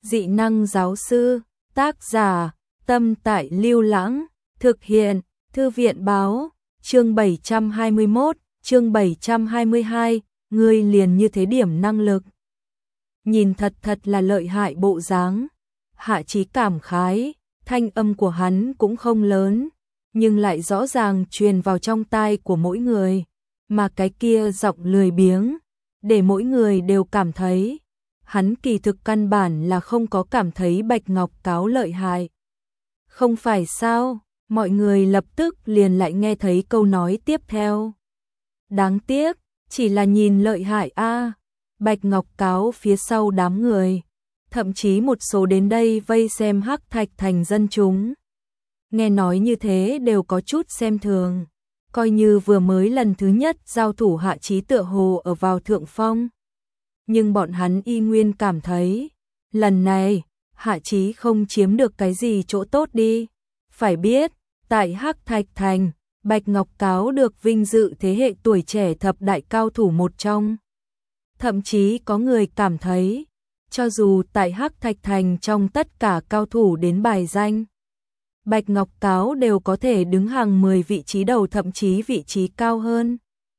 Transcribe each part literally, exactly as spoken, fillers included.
Dị năng giáo sư, tác giả, Tâm Tại Lưu Lãng, thực hiện, Thư viện báo, chương bảy trăm hai mươi mốt, chương bảy trăm hai mươi hai, ngươi liền như thế điểm năng lực. Nhìn thật thật là lợi hại bộ dáng. Hạ Chí cảm khái, thanh âm của hắn cũng không lớn, nhưng lại rõ ràng truyền vào trong tai của mỗi người, mà cái kia giọng lười biếng, để mỗi người đều cảm thấy, hắn kỳ thực căn bản là không có cảm thấy Bạch Ngọc Cáo lợi hại. Không phải sao, mọi người lập tức liền lại nghe thấy câu nói tiếp theo. Đáng tiếc, chỉ là nhìn lợi hại a. Bạch Ngọc Cáo phía sau đám người, thậm chí một số đến đây vây xem Hắc Thạch Thành dân chúng. Nghe nói như thế đều có chút xem thường, coi như vừa mới lần thứ nhất giao thủ Hạ Chí tựa hồ ở vào thượng phong. Nhưng bọn hắn y nguyên cảm thấy, lần này, Hạ Chí không chiếm được cái gì chỗ tốt đi. Phải biết, tại Hắc Thạch Thành, Bạch Ngọc Cáo được vinh dự thế hệ tuổi trẻ thập đại cao thủ một trong. Thậm chí có người cảm thấy, cho dù tại Hắc Thạch Thành trong tất cả cao thủ đến bài danh, Bạch Ngọc Cáo đều có thể đứng hàng mười vị trí đầu, thậm chí vị trí cao hơn.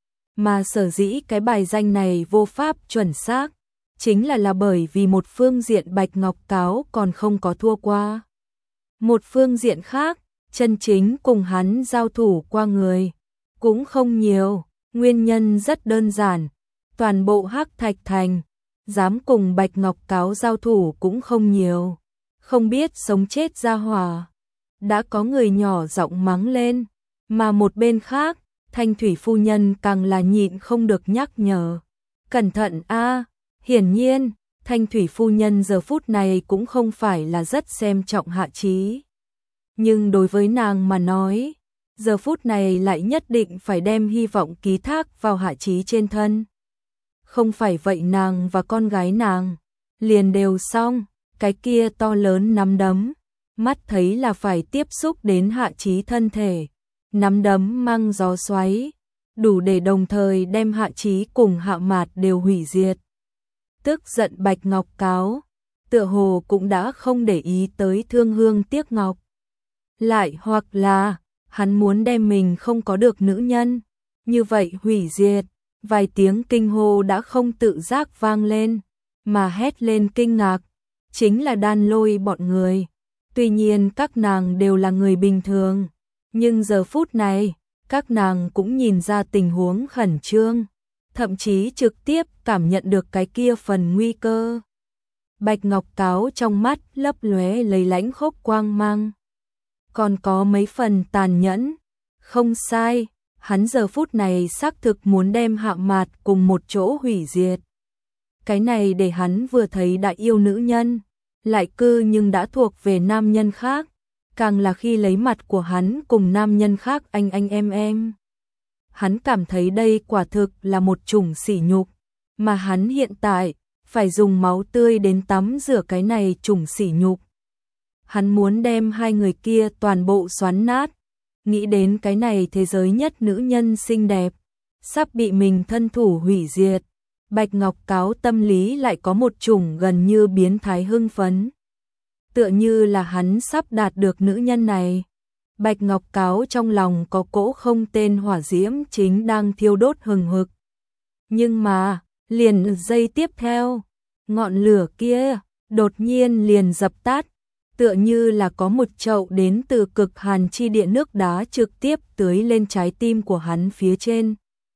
Mà sở dĩ cái bài danh này vô pháp chuẩn xác, chính là là bởi vì một phương diện Bạch Ngọc Cáo còn không có thua qua. Một phương diện khác, chân chính cùng hắn giao thủ qua người, cũng không nhiều, nguyên nhân rất đơn giản. Toàn bộ Hắc Thạch Thành, dám cùng Bạch Ngọc Cáo giao thủ cũng không nhiều, không biết sống chết ra hỏa. Đã có người nhỏ giọng mắng lên, mà một bên khác, Thanh Thủy phu nhân càng là nhịn không được nhắc nhở. Cẩn thận a, hiển nhiên, Thanh Thủy phu nhân giờ phút này cũng không phải là rất xem trọng Hạ Chí. Nhưng đối với nàng mà nói, giờ phút này lại nhất định phải đem hy vọng ký thác vào Hạ Chí trên thân. Không phải vậy nàng và con gái nàng liền đều xong, cái kia to lớn nắm đấm, mắt thấy là phải tiếp xúc đến Hạ Chí thân thể, nắm đấm mang gió xoáy, đủ để đồng thời đem Hạ Chí cùng Hạ Mạt đều hủy diệt. Tức giận Bạch Ngọc Cáo, tựa hồ cũng đã không để ý tới thương hương tiếc ngọc. Lại hoặc là, hắn muốn đem mình không có được nữ nhân, như vậy hủy diệt. Vài tiếng kinh hô đã không tự giác vang lên, mà hét lên kinh ngạc, chính là Đan Lôi bọn người. Tuy nhiên các nàng đều là người bình thường, nhưng giờ phút này, các nàng cũng nhìn ra tình huống khẩn trương, thậm chí trực tiếp cảm nhận được cái kia phần nguy cơ. Bạch Ngọc Cáo trong mắt lấp lóe lấy lãnh khốc quang mang, còn có mấy phần tàn nhẫn. Không sai, hắn giờ phút này xác thực muốn đem Hạ Mạt cùng một chỗ hủy diệt. Cái này để hắn vừa thấy đã yêu nữ nhân, lại cư nhưng đã thuộc về nam nhân khác, càng là khi lấy mặt của hắn cùng nam nhân khác anh anh em em. Hắn cảm thấy đây quả thực là một chủng sỉ nhục, mà hắn hiện tại phải dùng máu tươi đến tắm rửa cái này chủng sỉ nhục. Hắn muốn đem hai người kia toàn bộ xoắn nát. Nghĩ đến cái này thế giới nhất nữ nhân xinh đẹp, sắp bị mình thân thủ hủy diệt, Bạch Ngọc Cáo tâm lý lại có một chủng gần như biến thái hưng phấn. Tựa như là hắn sắp đạt được nữ nhân này. Bạch Ngọc Cáo trong lòng có cỗ không tên hỏa diễm chính đang thiêu đốt hừng hực. Nhưng mà, liền giây tiếp theo, ngọn lửa kia đột nhiên liền dập tắt. Tựa như là có một chậu đến từ cực hàn chi địa nước đá trực tiếp tưới lên trái tim của hắn phía trên.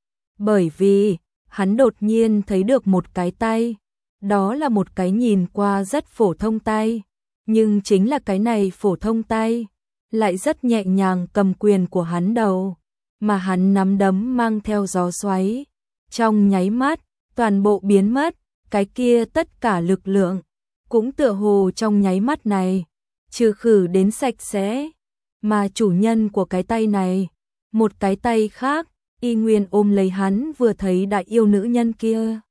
Bởi vì, hắn đột nhiên thấy được một cái tay. Đó là một cái nhìn qua rất phổ thông tay. Nhưng chính là cái này phổ thông tay, lại rất nhẹ nhàng cầm quyền của hắn đầu. Mà hắn nắm đấm mang theo gió xoáy. Trong nháy mắt, toàn bộ biến mất, cái kia tất cả lực lượng. Cũng tựa hồ trong nháy mắt này, trừ khử đến sạch sẽ, mà chủ nhân của cái tay này, một cái tay khác, y nguyên ôm lấy hắn vừa thấy đã yêu nữ nhân kia.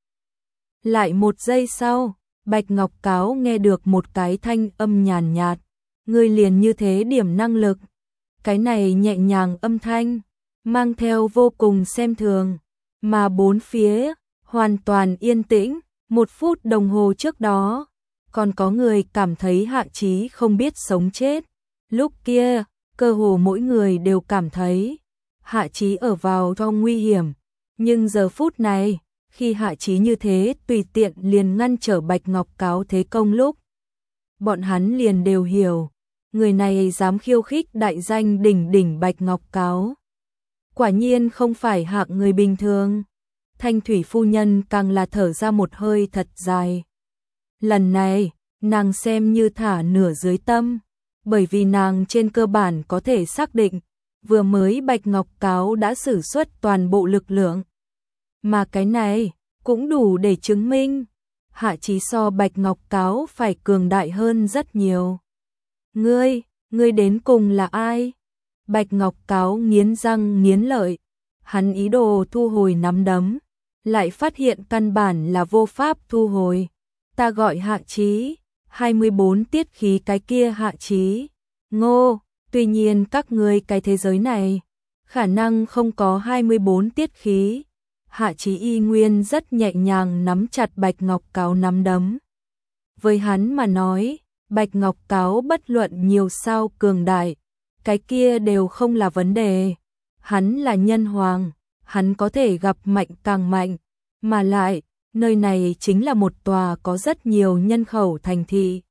Lại một giây sau, Bạch Ngọc Cáo nghe được một cái thanh âm nhàn nhạt, ngươi liền như thế điểm năng lực. Cái này nhẹ nhàng âm thanh, mang theo vô cùng xem thường, mà bốn phía, hoàn toàn yên tĩnh, một phút đồng hồ trước đó. Còn có người cảm thấy Hạ Chí không biết sống chết. Lúc kia, cơ hồ mỗi người đều cảm thấy Hạ Chí ở vào trong nguy hiểm. Nhưng giờ phút này, khi Hạ Chí như thế tùy tiện liền ngăn trở Bạch Ngọc Cáo thế công lúc, bọn hắn liền đều hiểu, người này dám khiêu khích đại danh đỉnh đỉnh Bạch Ngọc Cáo. Quả nhiên không phải hạng người bình thường. Thanh Thủy phu nhân càng là thở ra một hơi thật dài. Lần này, nàng xem như thả nửa dưới tâm, bởi vì nàng trên cơ bản có thể xác định, vừa mới Bạch Ngọc Cáo đã sử xuất toàn bộ lực lượng. Mà cái này, cũng đủ để chứng minh, Hạ Chí so Bạch Ngọc Cáo phải cường đại hơn rất nhiều. Ngươi, ngươi đến cùng là ai? Bạch Ngọc Cáo nghiến răng nghiến lợi, hắn ý đồ thu hồi nắm đấm, lại phát hiện căn bản là vô pháp thu hồi. Ta gọi Hạ Chí, hai mươi bốn tiết khí cái kia Hạ Chí. Ngô, tuy nhiên các ngươi cái thế giới này, khả năng không có hai mươi bốn tiết khí. Hạ Chí y nguyên rất nhẹ nhàng nắm chặt Bạch Ngọc Cáo nắm đấm. Với hắn mà nói, Bạch Ngọc Cáo bất luận nhiều sao cường đại, cái kia đều không là vấn đề. Hắn là nhân hoàng, hắn có thể gặp mạnh càng mạnh, mà lại, nơi này chính là một tòa có rất nhiều nhân khẩu thành thị.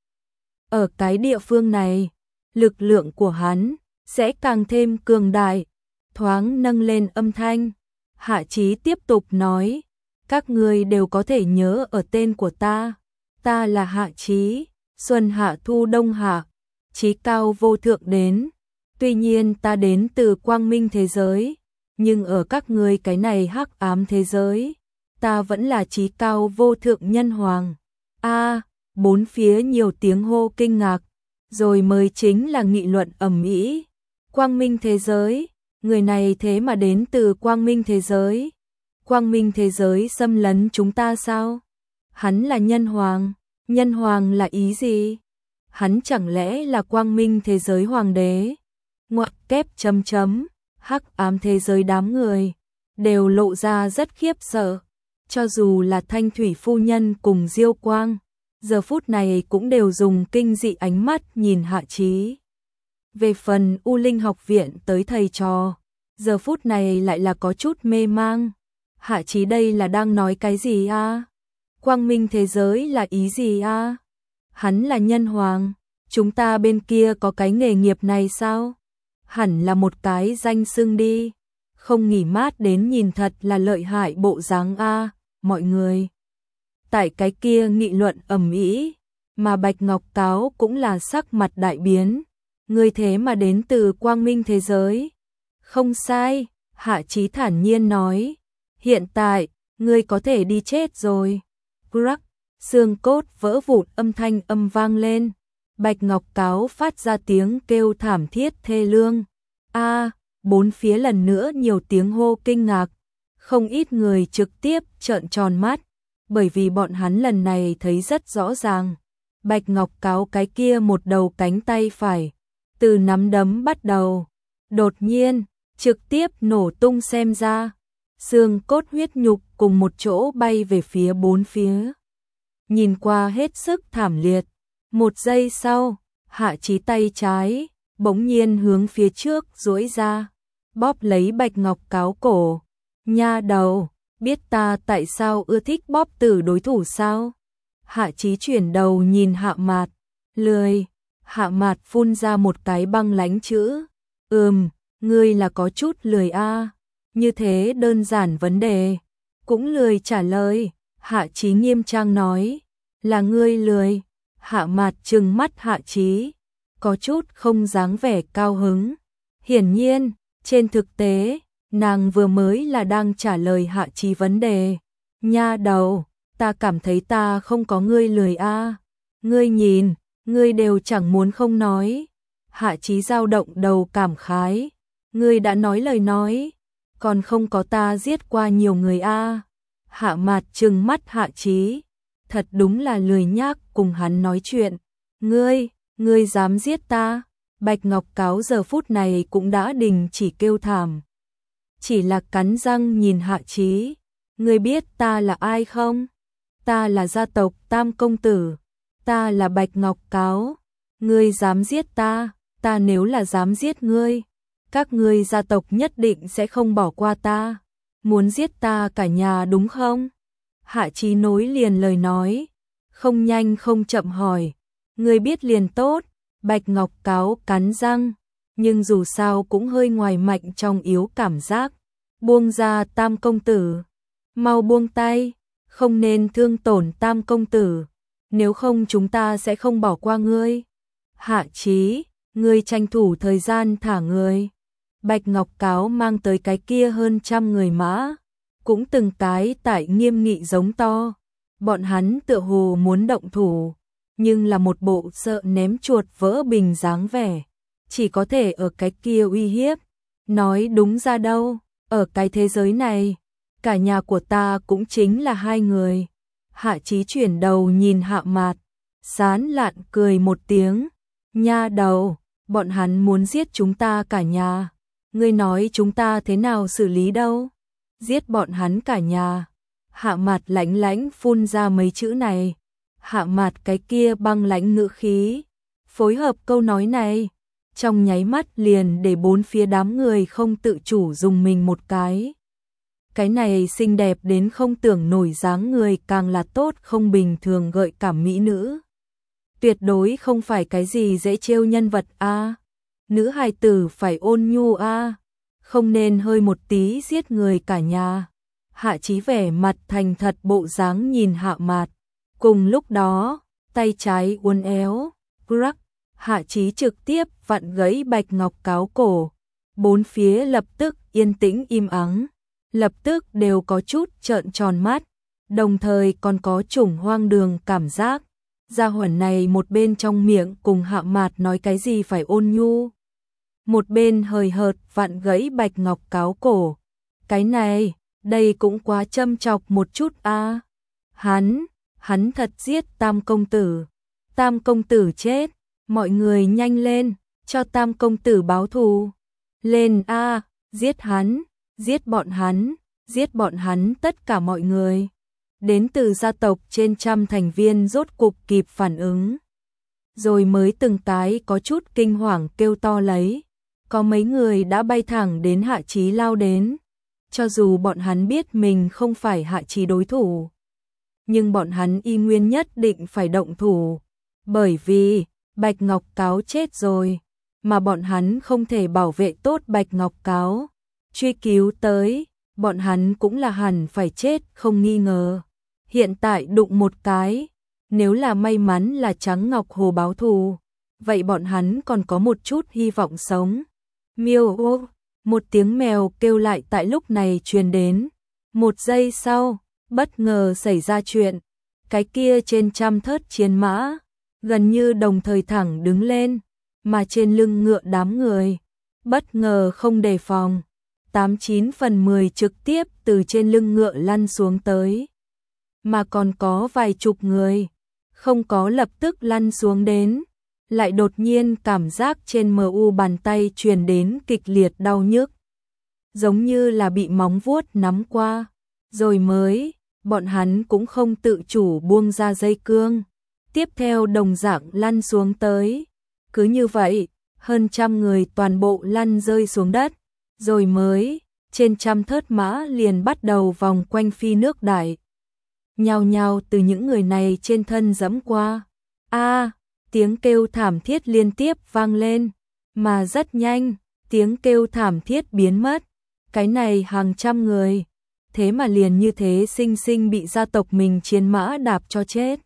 Ở cái địa phương này, lực lượng của hắn sẽ càng thêm cường đại. Thoáng nâng lên âm thanh, Hạ Chí tiếp tục nói, các ngươi đều có thể nhớ ở tên của ta. Ta là Hạ Chí, xuân hạ thu đông hạ, chí cao vô thượng đến. Tuy nhiên ta đến từ quang minh thế giới, nhưng ở các ngươi cái này hắc ám thế giới, ta vẫn là chí cao vô thượng nhân hoàng. A, bốn phía nhiều tiếng hô kinh ngạc, rồi mới chính là nghị luận ầm ĩ. Quang minh thế giới, người này thế mà đến từ quang minh thế giới. Quang minh thế giới xâm lấn chúng ta sao? Hắn là nhân hoàng, nhân hoàng là ý gì? Hắn chẳng lẽ là quang minh thế giới hoàng đế? Ngoặc kép chấm chấm, hắc ám thế giới đám người đều lộ ra rất khiếp sợ, cho dù là Thanh Thủy phu nhân cùng Diêu Quang, giờ phút này cũng đều dùng kinh dị ánh mắt nhìn Hạ Chí. Về phần U Linh học viện tới thầy trò, giờ phút này lại là có chút mê mang. Hạ Chí đây là đang nói cái gì a? Quang minh thế giới là ý gì a? Hắn là nhân hoàng, chúng ta bên kia có cái nghề nghiệp này sao? Hẳn là một cái danh xưng đi, không nghỉ mát đến nhìn thật là lợi hại bộ dáng a, mọi người. Tại cái kia nghị luận ầm ĩ, mà Bạch Ngọc Cáo cũng là sắc mặt đại biến. Ngươi thế mà đến từ quang minh thế giới? Không sai, Hạ Chí thản nhiên nói. Hiện tại, ngươi có thể đi chết rồi. Crack, xương cốt vỡ vụn âm thanh âm vang lên. Bạch Ngọc Cáo phát ra tiếng kêu thảm thiết thê lương. A, bốn phía lần nữa nhiều tiếng hô kinh ngạc. Không ít người trực tiếp trợn tròn mắt, bởi vì bọn hắn lần này thấy rất rõ ràng. Bạch Ngọc Cáo cái kia một đầu cánh tay phải, từ nắm đấm bắt đầu, đột nhiên, trực tiếp nổ tung xem ra. Xương cốt huyết nhục cùng một chỗ bay về phía bốn phía. Nhìn qua hết sức thảm liệt. Một giây sau, Hạ Chí tay trái, bỗng nhiên hướng phía trước duỗi ra, bóp lấy Bạch Ngọc Cáo cổ. Nha đầu, biết ta tại sao ưa thích bóp tử đối thủ sao? Hạ Chí chuyển đầu nhìn Hạ Mạt, lười. Hạ Mạt phun ra một cái băng lãnh chữ. Ừm, ngươi là có chút lười a. Như thế đơn giản vấn đề, cũng lười trả lời. Hạ Chí nghiêm trang nói, là ngươi lười. Hạ Mạt trừng mắt Hạ Chí, có chút không dáng vẻ cao hứng. Hiển nhiên, trên thực tế, nàng vừa mới là đang trả lời Hạ Chí vấn đề. Nha đầu, ta cảm thấy ta không có ngươi lười a. Ngươi nhìn, ngươi đều chẳng muốn không nói. Hạ Chí dao động đầu cảm khái. Ngươi đã nói lời nói, còn không có ta giết qua nhiều người a. Hạ Mạt trừng mắt Hạ Chí, thật đúng là lười nhác cùng hắn nói chuyện. Ngươi, ngươi dám giết ta? Bạch Ngọc Cáo giờ phút này cũng đã đình chỉ kêu thảm, chỉ là cắn răng nhìn Hạ Chí. Ngươi biết ta là ai không? Ta là gia tộc Tam công tử. ta là Bạch Ngọc Cáo, ngươi dám giết ta, ta nếu là dám giết ngươi, các ngươi gia tộc nhất định sẽ không bỏ qua ta, muốn giết ta cả nhà đúng không? Hạ Chí nối liền lời nói, không nhanh không chậm hỏi, ngươi biết liền tốt. Bạch Ngọc Cáo cắn răng, nhưng dù sao cũng hơi ngoài mạnh trong yếu cảm giác, buông ra Tam công tử, mau buông tay, không nên thương tổn Tam công tử, nếu không chúng ta sẽ không bỏ qua ngươi. Hạ Chí, ngươi tranh thủ thời gian thả người. Bạch Ngọc Cáo mang tới cái kia hơn trăm người mã, cũng từng cái tại nghiêm nghị giống to, bọn hắn tựa hồ muốn động thủ, nhưng là một bộ sợ ném chuột vỡ bình dáng vẻ, chỉ có thể ở cái kia uy hiếp. Nói đúng ra đâu, ở cái thế giới này, cả nhà của ta cũng chính là hai người. Hạ Chí chuyển đầu nhìn Hạ Mạt, sán lạn cười một tiếng, nha đầu, bọn hắn muốn giết chúng ta cả nhà, ngươi nói chúng ta thế nào xử lý đâu? Giết bọn hắn cả nhà. Hạ Mạt lãnh lãnh phun ra mấy chữ này. Hạ Mạt cái kia băng lãnh ngữ khí, phối hợp câu nói này, trong nháy mắt liền để bốn phía đám người không tự chủ dùng mình một cái. Cái này xinh đẹp đến không tưởng nổi dáng người càng là tốt không bình thường gợi cảm mỹ nữ. Tuyệt đối không phải cái gì dễ trêu nhân vật a. Nữ hài tử phải ôn nhu a, không nên hơi một tí giết người cả nhà. Hạ Chí vẻ mặt thành thật bộ dáng nhìn Hạ Mạt. Cùng lúc đó, tay trái uốn éo, rắc, Hạ Chí trực tiếp vặn gãy Bạch Ngọc Cáo cổ. Bốn phía lập tức yên tĩnh im ắng, lập tức đều có chút trợn tròn mắt, đồng thời còn có chủng hoang đường cảm giác. Gia hỏa này một bên trong miệng cùng Hạ Mạt nói cái gì phải ôn nhu, một bên hời hợt vặn gãy Bạch Ngọc Cáo cổ. Cái này, đây cũng quá châm chọc một chút a. Hắn, hắn thật giết Tam công tử. Tam công tử chết, mọi người nhanh lên, cho Tam công tử báo thù. Lên a, giết hắn, giết bọn hắn, giết bọn hắn tất cả mọi người. Đến từ gia tộc trên trăm thành viên rốt cục kịp phản ứng, rồi mới từng cái có chút kinh hoàng kêu to lấy. Có mấy người đã bay thẳng đến Hạ Chí lao đến, cho dù bọn hắn biết mình không phải Hạ Chí đối thủ, nhưng bọn hắn y nguyên nhất định phải động thủ, bởi vì Bạch Ngọc Cáo chết rồi, mà bọn hắn không thể bảo vệ tốt Bạch Ngọc Cáo. Truy cứu tới, bọn hắn cũng là hẳn phải chết không nghi ngờ. Hiện tại đụng một cái, nếu là may mắn là Trắng Ngọc Hồ báo thù, vậy bọn hắn còn có một chút hy vọng sống. Miêu ô, một tiếng mèo kêu lại tại lúc này truyền đến. Một giây sau, bất ngờ xảy ra chuyện, cái kia trên trăm thớt chiến mã, gần như đồng thời thẳng đứng lên, mà trên lưng ngựa đám người, bất ngờ không đề phòng, tám chín phần mười trực tiếp từ trên lưng ngựa lăn xuống tới. Mà còn có vài chục người, không có lập tức lăn xuống đến, lại đột nhiên cảm giác trên mờ u bàn tay truyền đến kịch liệt đau nhức, giống như là bị móng vuốt nắm qua, rồi mới, bọn hắn cũng không tự chủ buông ra dây cương, tiếp theo đồng dạng lăn xuống tới. Cứ như vậy, hơn trăm người toàn bộ lăn rơi xuống đất, rồi mới, trên trăm thớt mã liền bắt đầu vòng quanh phi nước đại, nhao nhao từ những người này trên thân dẫm qua. A, tiếng kêu thảm thiết liên tiếp vang lên, mà rất nhanh, tiếng kêu thảm thiết biến mất. Cái này hàng trăm người, thế mà liền như thế sinh sinh bị gia tộc mình chiến mã đạp cho chết.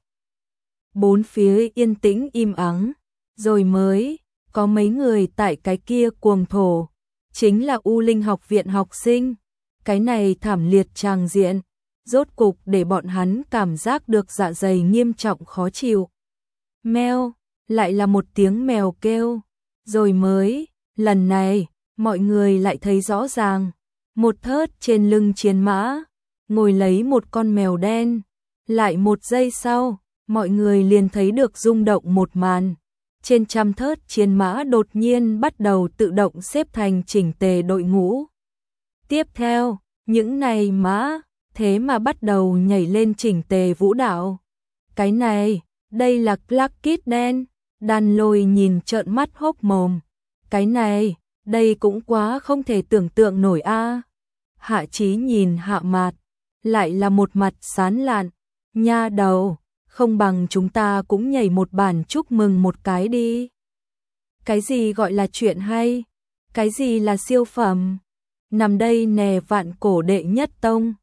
Bốn phía yên tĩnh im ắng, rồi mới, có mấy người tại cái kia cuồng thổ, chính là U Linh học viện học sinh. Cái này thảm liệt tràng diện, rốt cục để bọn hắn cảm giác được dạ dày nghiêm trọng khó chịu. Meo, lại là một tiếng mèo kêu, rồi mới, lần này, mọi người lại thấy rõ ràng, một thớt trên lưng chiến mã, ngồi lấy một con mèo đen. Lại một giây sau, mọi người liền thấy được rung động một màn. Trên trăm thớt chiến mã đột nhiên bắt đầu tự động xếp thành chỉnh tề đội ngũ. Tiếp theo, những này mã, thế mà bắt đầu nhảy lên chỉnh tề vũ đạo. Cái này, Đây là Clark Kid đen. Đan Lôi nhìn trợn mắt hốc mồm. Cái này, đây cũng quá không thể tưởng tượng nổi a. Hạ Chí nhìn Hạ Mạt, lại là một mặt sán lạn. Nha đầu, không bằng chúng ta cũng nhảy một bản chúc mừng một cái đi. Cái gì gọi là chuyện hay? Cái gì là siêu phẩm? Nằm đây nè vạn cổ đệ nhất tông.